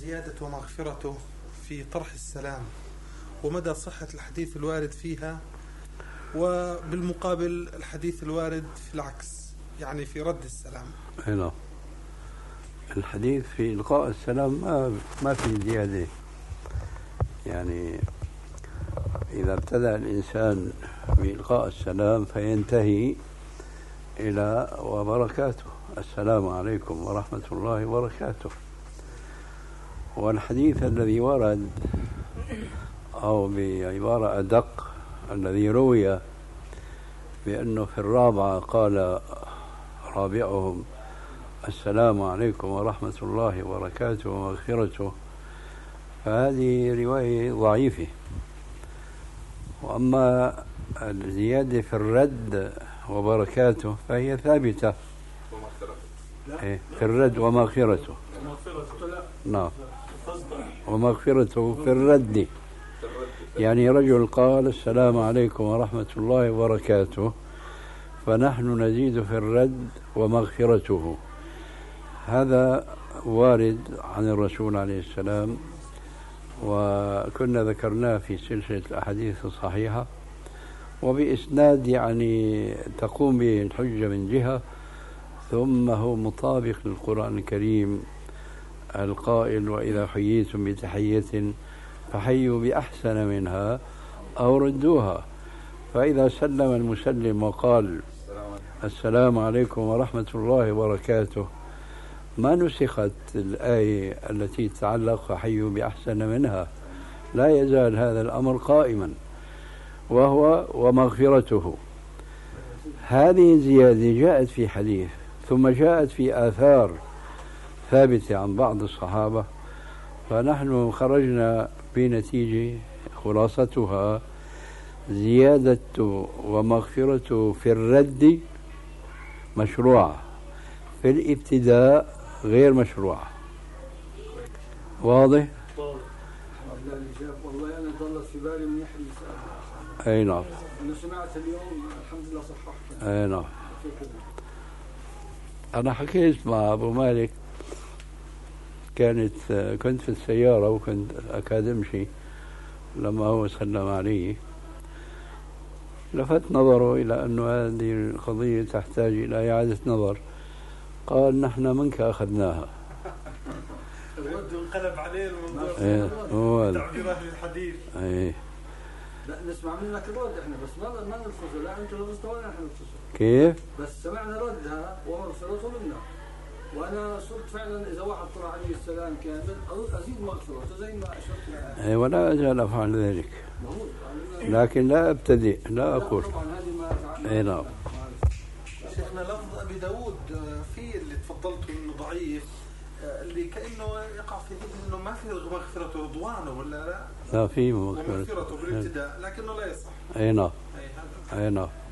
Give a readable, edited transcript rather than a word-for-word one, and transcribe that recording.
زيادة ومغفرته في طرح السلام ومدى صحة الحديث الوارد فيها، وبالمقابل الحديث الوارد في العكس، يعني في رد السلام؟ هنا الحديث في إلقاء السلام ما في زيادة. يعني إذا ابتدأ الإنسان بإلقاء السلام فينتهي إلى وبركاته، السلام عليكم ورحمة الله وبركاته. والحديث الذي ورد أو بعبارة أدق الذي روي بأنه في الرابعة قال رابعهم السلام عليكم ورحمة الله وبركاته ومغفرته، فهذه رواية ضعيفة. وأما الزيادة في الرد وبركاته فهي ثابتة في الرد ومغفرته. نعم، ومغفرته في الرد. يعني رجل قال السلام عليكم ورحمة الله وبركاته، فنحن نزيد في الرد ومغفرته. هذا وارد عن الرسول عليه السلام، وكنا ذكرناه في سلسلة الأحاديث الصحيحة، وبإسناد يعني تقوم به الحجة من جهة، ثم هو مطابق للقرآن الكريم القائل وإذا حييتم بتحية فحيوا بأحسن منها أو ردوها. فإذا سلم المسلم وقال السلام عليكم ورحمة الله وبركاته ما نسخت الآية التي تتعلق فحيوا بأحسن منها، لا يزال هذا الأمر قائما، وهو ومغفرته. هذه زيادة جاءت في حديث ثم جاءت في آثار ثابتة عن بعض الصحابة، فنحن خرجنا بنتيجة خلاصتها زيادة ومغفرة في الرد مشروعة، في الابتداء غير مشروعة. واضح؟ والله أنا ضلت في بالي من يحيى السؤال. أي نعم. أنا سمعت اليوم الحمد لله صححت. أي نعم. أنا حكيت مع أبو مالك، كنت في السيارة وكنت أكاد أمشي لما هو سلم علي، لفت نظره إلى أن هذه القضية تحتاج إلى إعادة نظر. قال نحن منك أخذناها. الرد انقلب عليه الموضوع. تعبيرات الحديث. لا نسمع منك الرد احنا، بس ما نلفظه. لا انت لفظته ولا نحن نلفظه. كيف؟ بس سمعنا ردها ومغفرته منا، وانا صرت فعلا اذا واحد طلع عليه السلام كامل ازيد مغفرته زي ما اشرت لها. ولا ازال افعل ذلك، لكن لا ابتدئ، لا اقول. طبعا هذه ما نعم. شيخنا لفظ ابي داود في اللي تفضلته انه ضعيف، اللي كانه يقع في ذهن انه ما في مغفرته رضوانه ولا لا؟ لا، في مغفرته بالابتداء لكنه لا يصح. اي نعم. اي نعم.